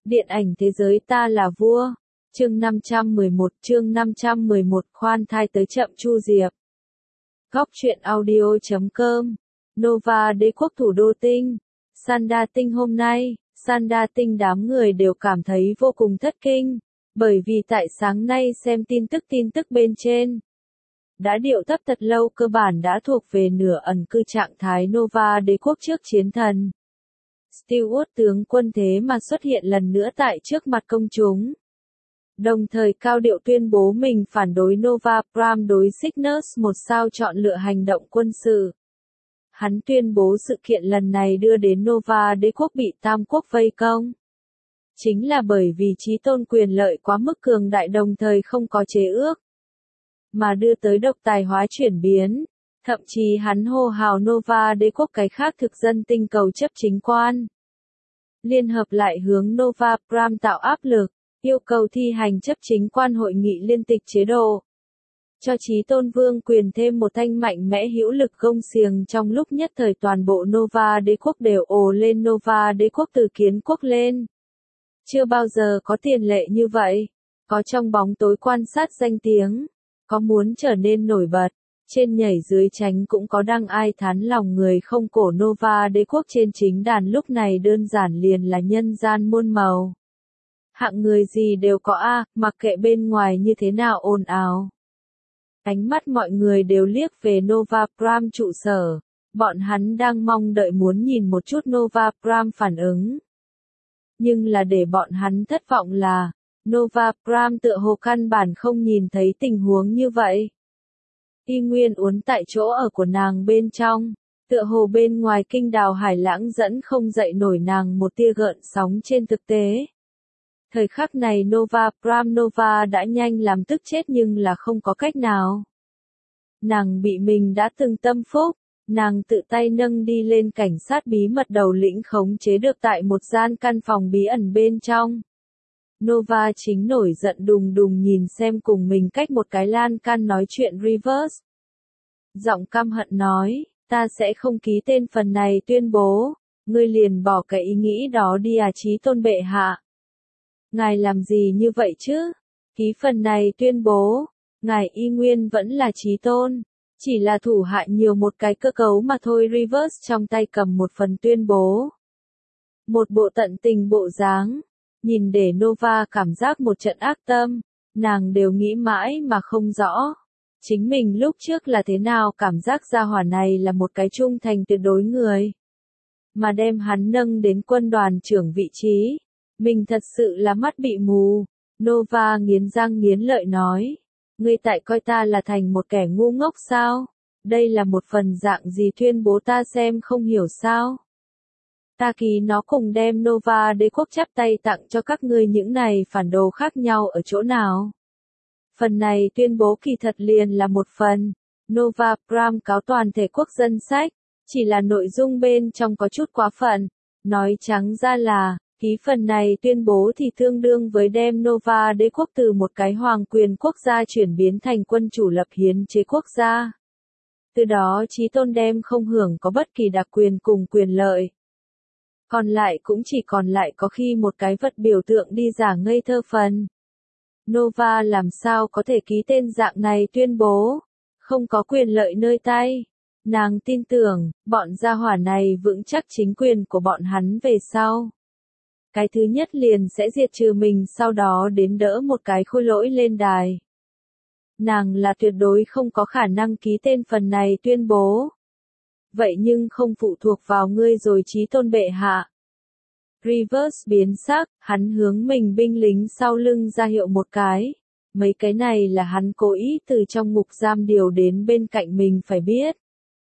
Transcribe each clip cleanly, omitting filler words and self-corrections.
Điện ảnh thế giới ta là vua. Chương 511 khoan thai tới chậm Chu Diệp. Góc truyện audio.com. Nova đế quốc thủ đô tinh. Sanda tinh hôm nay, Sanda tinh đám người đều cảm thấy vô cùng thất kinh, bởi vì tại sáng nay xem tin tức bên trên. Đã điệu thấp thật lâu cơ bản đã thuộc về nửa ẩn cư trạng thái Nova đế quốc trước chiến thần. Stewart tướng quân thế mà xuất hiện lần nữa tại trước mặt công chúng. Đồng thời cao điệu tuyên bố mình phản đối Nova Prime đối Cygnus một sao chọn lựa hành động quân sự. Hắn tuyên bố sự kiện lần này đưa đến Nova đế quốc bị Tam quốc vây công. Chính là bởi vì chí tôn quyền lợi quá mức cường đại đồng thời không có chế ước. Mà đưa tới độc tài hóa chuyển biến. Thậm chí hắn hô hào Nova đế quốc cái khác thực dân tinh cầu chấp chính quan. Liên hợp lại hướng Nova Prime tạo áp lực, yêu cầu thi hành chấp chính quan hội nghị liên tịch chế độ. Cho chí tôn vương quyền thêm một thanh mạnh mẽ hữu lực gông xiềng trong lúc nhất thời toàn bộ Nova đế quốc đều ồ lên Nova đế quốc từ kiến quốc lên. Chưa bao giờ có tiền lệ như vậy, có trong bóng tối quan sát danh tiếng, có muốn trở nên nổi bật. Trên nhảy dưới tránh cũng có đăng ai thán lòng người không cổ Nova đế quốc trên chính đàn lúc này đơn giản liền là nhân gian muôn màu. Hạng người gì đều có mặc kệ bên ngoài như thế nào ồn ào. Ánh mắt mọi người đều liếc về Nova Prime trụ sở, bọn hắn đang mong đợi muốn nhìn một chút Nova Prime phản ứng. Nhưng là để bọn hắn thất vọng là, Nova Prime tựa hồ căn bản không nhìn thấy tình huống như vậy. Y nguyên uốn tại chỗ ở của nàng bên trong, tựa hồ bên ngoài kinh đào hải lãng dẫn không dậy nổi nàng một tia gợn sóng trên thực tế. Thời khắc này Nova Prime đã nhanh làm tức chết nhưng là không có cách nào. Nàng bị mình đã từng tâm phúc, nàng tự tay nâng đi lên cảnh sát bí mật đầu lĩnh khống chế được tại một gian căn phòng bí ẩn bên trong. Nova chính nổi giận đùng đùng nhìn xem cùng mình cách một cái lan can nói chuyện Reverse. Giọng căm hận nói, ta sẽ không ký tên phần này tuyên bố, ngươi liền bỏ cái ý nghĩ đó đi chí tôn bệ hạ. Ngài làm gì như vậy chứ? Ký phần này tuyên bố, ngài y nguyên vẫn là chí tôn, chỉ là thủ hạ nhiều một cái cơ cấu mà thôi. Reverse trong tay cầm một phần tuyên bố. Một bộ tận tình bộ dáng. Nhìn để Nova cảm giác một trận ác tâm, nàng đều nghĩ mãi mà không rõ. Chính mình lúc trước là thế nào cảm giác gia hỏa này là một cái trung thành tuyệt đối người. Mà đem hắn nâng đến quân đoàn trưởng vị trí. Mình thật sự là mắt bị mù. Nova nghiến răng nghiến lợi nói. Ngươi tại coi ta là thành một kẻ ngu ngốc sao? Đây là một phần dạng gì tuyên bố ta xem không hiểu sao? Ta ký nó cùng đem Nova đế quốc chắp tay tặng cho các ngươi những này phản đồ khác nhau ở chỗ nào. Phần này tuyên bố kỳ thật liền là một phần. Nova Prime cáo toàn thể quốc dân sách, chỉ là nội dung bên trong có chút quá phận. Nói trắng ra là, ký phần này tuyên bố thì tương đương với đem Nova đế quốc từ một cái hoàng quyền quốc gia chuyển biến thành quân chủ lập hiến chế quốc gia. Từ đó chí tôn đem không hưởng có bất kỳ đặc quyền cùng quyền lợi. Còn lại cũng chỉ còn lại có khi một cái vật biểu tượng đi giả ngây thơ phần. Nova làm sao có thể ký tên dạng này tuyên bố, không có quyền lợi nơi tay. Nàng tin tưởng, bọn gia hỏa này vững chắc chính quyền của bọn hắn về sau. Cái thứ nhất liền sẽ diệt trừ mình sau đó đến đỡ một cái khôi lỗi lên đài. Nàng là tuyệt đối không có khả năng ký tên phần này tuyên bố. Vậy nhưng không phụ thuộc vào ngươi rồi chí tôn bệ hạ. Reverse biến sắc, hắn hướng mình binh lính sau lưng ra hiệu một cái. Mấy cái này là hắn cố ý từ trong ngục giam điều đến bên cạnh mình phải biết.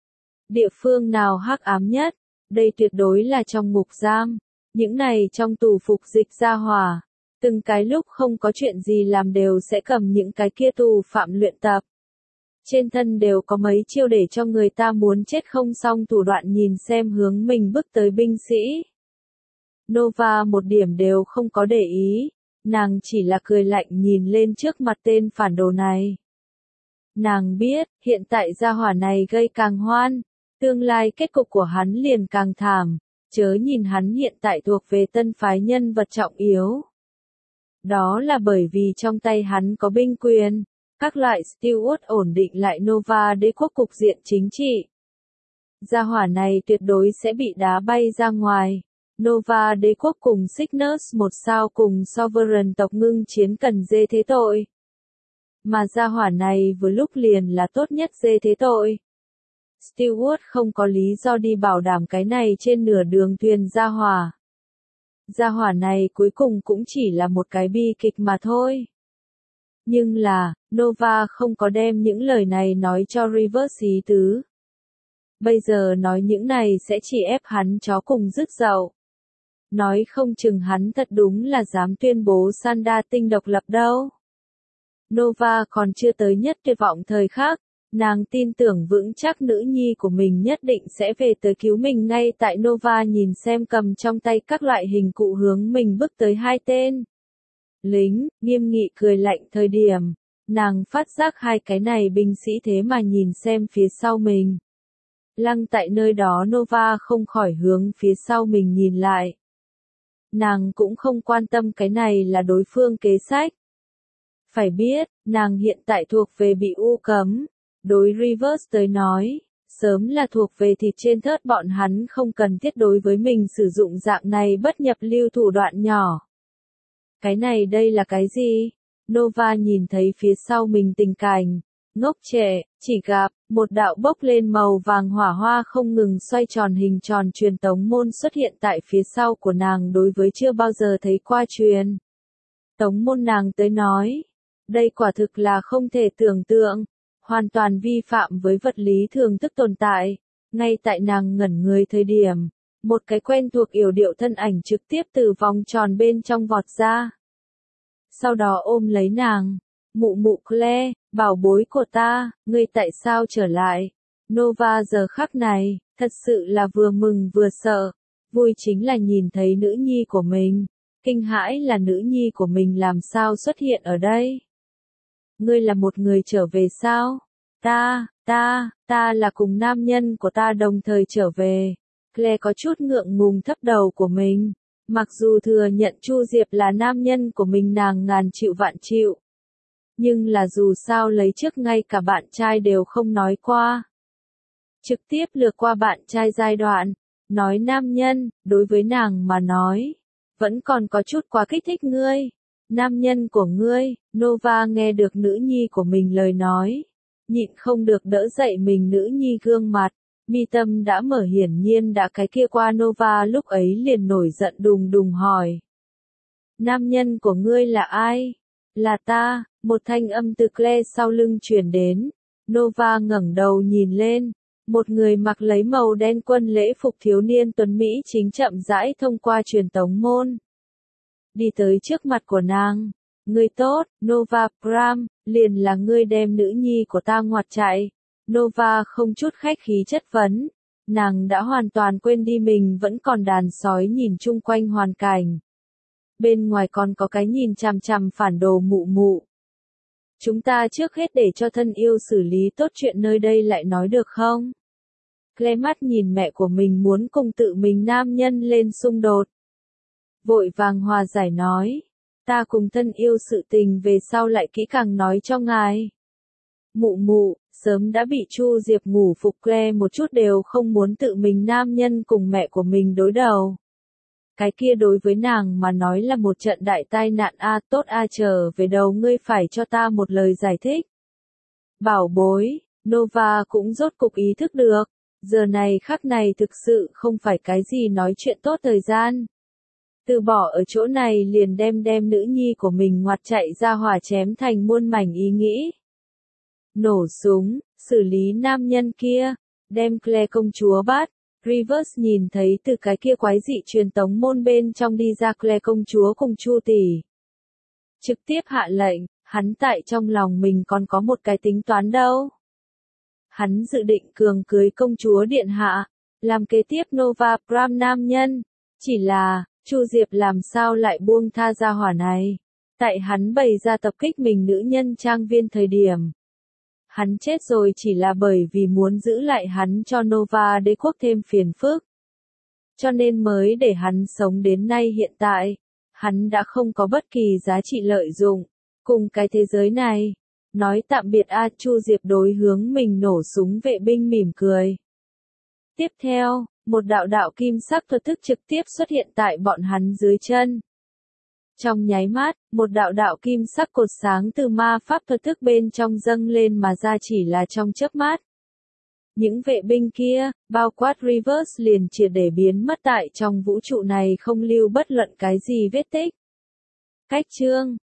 Địa phương nào hắc ám nhất, đây tuyệt đối là trong ngục giam. Những này trong tù phục dịch ra hỏa. Từng cái lúc không có chuyện gì làm đều sẽ cầm những cái kia tù phạm luyện tập. Trên thân đều có mấy chiêu để cho người ta muốn chết không xong thủ đoạn nhìn xem hướng mình bước tới binh sĩ. Nova một điểm đều không có để ý, nàng chỉ là cười lạnh nhìn lên trước mặt tên phản đồ này. Nàng biết, hiện tại gia hỏa này gây càng hoan, tương lai kết cục của hắn liền càng thảm, Chớ nhìn hắn hiện tại thuộc về tân phái nhân vật trọng yếu. Đó là bởi vì trong tay hắn có binh quyền, các loại steward ổn định lại Nova đế quốc cục diện chính trị. Gia hỏa này tuyệt đối sẽ bị đá bay ra ngoài. Nova đế quốc cùng Cygnus 1 sao cùng Sovereign tộc ngưng chiến cần dê thế tội. Mà gia hỏa này vừa lúc liền là tốt nhất dê thế tội. Steward không có lý do đi bảo đảm cái này trên nửa đường thuyền gia hỏa. Gia hỏa này cuối cùng cũng chỉ là một cái bi kịch mà thôi. Nhưng là, Nova không có đem những lời này nói cho Rivers ý tứ. Bây giờ nói những này sẽ chỉ ép hắn chó cùng rứt dậu. Nói không chừng hắn thật đúng là dám tuyên bố Sanda tinh độc lập đâu. Nova còn chưa tới nhất tuyệt vọng thời khắc, nàng tin tưởng vững chắc nữ nhi của mình nhất định sẽ về tới cứu mình ngay tại Nova nhìn xem cầm trong tay các loại hình cụ hướng mình bước tới hai tên. Lính, nghiêm nghị cười lạnh thời điểm, nàng phát giác hai cái này binh sĩ thế mà nhìn xem phía sau mình. Lăng tại nơi đó Nova không khỏi hướng phía sau mình nhìn lại. Nàng cũng không quan tâm cái này là đối phương kế sách. Phải biết, nàng hiện tại thuộc về bị u cấm. Đối Rivers tới nói, sớm là thuộc về thịt trên thớt bọn hắn không cần thiết đối với mình sử dụng dạng này bất nhập lưu thủ đoạn nhỏ. Cái này đây là cái gì? Nova nhìn thấy phía sau mình tình cảnh, ngốc trệ, chỉ gặp, một đạo bốc lên màu vàng hỏa hoa không ngừng xoay tròn hình tròn truyền tống môn xuất hiện tại phía sau của nàng đối với chưa bao giờ thấy qua truyền. Tống môn nàng tới nói, đây quả thực là không thể tưởng tượng, hoàn toàn vi phạm với vật lý thường thức tồn tại, ngay tại nàng ngẩn người thời điểm, một cái quen thuộc yểu điệu thân ảnh trực tiếp từ vòng tròn bên trong vọt ra. Sau đó ôm lấy nàng, mụ mụ Claire, bảo bối của ta, ngươi tại sao trở lại? Nova giờ khắc này, thật sự là vừa mừng vừa sợ, vui chính là nhìn thấy nữ nhi của mình, kinh hãi là nữ nhi của mình làm sao xuất hiện ở đây. Ngươi là một người trở về sao? Ta là cùng nam nhân của ta đồng thời trở về. Claire có chút ngượng ngùng thấp đầu của mình. Mặc dù thừa nhận Chu Diệp là nam nhân của mình nàng ngàn chịu vạn chịu. Nhưng là dù sao lấy trước ngay cả bạn trai đều không nói qua. Trực tiếp lược qua bạn trai giai đoạn. Nói nam nhân, đối với nàng mà nói. Vẫn còn có chút quá kích thích ngươi. Nam nhân của ngươi, Nova nghe được nữ nhi của mình lời nói. Nhịn không được đỡ dậy mình nữ nhi gương mặt. Mi tâm đã mở hiển nhiên đã cái kia qua Nova lúc ấy liền nổi giận đùng đùng hỏi. Nam nhân của ngươi là ai? Là ta, một thanh âm từ Claire sau lưng truyền đến. Nova ngẩng đầu nhìn lên. Một người mặc lấy màu đen quân lễ phục thiếu niên tuấn Mỹ chính chậm rãi thông qua truyền tống môn. Đi tới trước mặt của nàng. Ngươi tốt, Nova Pram, liền là ngươi đem nữ nhi của ta ngoặt chạy. Nova không chút khách khí chất vấn. Nàng đã hoàn toàn quên đi mình vẫn còn đàn sói nhìn chung quanh hoàn cảnh. Bên ngoài còn có cái nhìn chằm chằm phản đồ mụ mụ. Chúng ta trước hết để cho thân yêu xử lý tốt chuyện nơi đây lại nói được không? Claire mắt nhìn mẹ của mình muốn cùng tự mình nam nhân lên xung đột. Vội vàng hòa giải nói. Ta cùng thân yêu sự tình về sau lại kỹ càng nói cho ngài. Mụ mụ, sớm đã bị Chu Diệp ngủ phục Claire một chút đều không muốn tự mình nam nhân cùng mẹ của mình đối đầu. Cái kia đối với nàng mà nói là một trận đại tai nạn tốt trở về đầu ngươi phải cho ta một lời giải thích. Bảo bối, Nova cũng rốt cục ý thức được, giờ này khắc này thực sự không phải cái gì nói chuyện tốt thời gian. Từ bỏ ở chỗ này liền đem nữ nhi của mình ngoặt chạy ra hỏa chém thành muôn mảnh ý nghĩ. Nổ súng, xử lý nam nhân kia, đem Claire công chúa bắt. Rivers nhìn thấy từ cái kia quái dị truyền tống môn bên trong đi ra Claire công chúa cùng Chu tỷ. Trực tiếp hạ lệnh, hắn tại trong lòng mình còn có một cái tính toán đâu. Hắn dự định cường cưới công chúa điện hạ, làm kế tiếp Nova Pram nam nhân. Chỉ là, Chu Diệp làm sao lại buông tha ra hỏa này. Tại hắn bày ra tập kích mình nữ nhân trang viên thời điểm. Hắn chết rồi chỉ là bởi vì muốn giữ lại hắn cho Nova đế quốc thêm phiền phức. Cho nên mới để hắn sống đến nay hiện tại. Hắn đã không có bất kỳ giá trị lợi dụng. Cùng cái thế giới này. Nói tạm biệt A Chu Diệp đối hướng mình nổ súng vệ binh mỉm cười. Tiếp theo, một đạo kim sắc thuật thức trực tiếp xuất hiện tại bọn hắn dưới chân. Trong nháy mắt, một đạo kim sắc cột sáng từ ma pháp thuật thức bên trong dâng lên mà ra chỉ là trong chớp mắt. Những vệ binh kia, bao quát Reverse liền triệt để biến mất tại trong vũ trụ này không lưu bất luận cái gì vết tích. Cách chương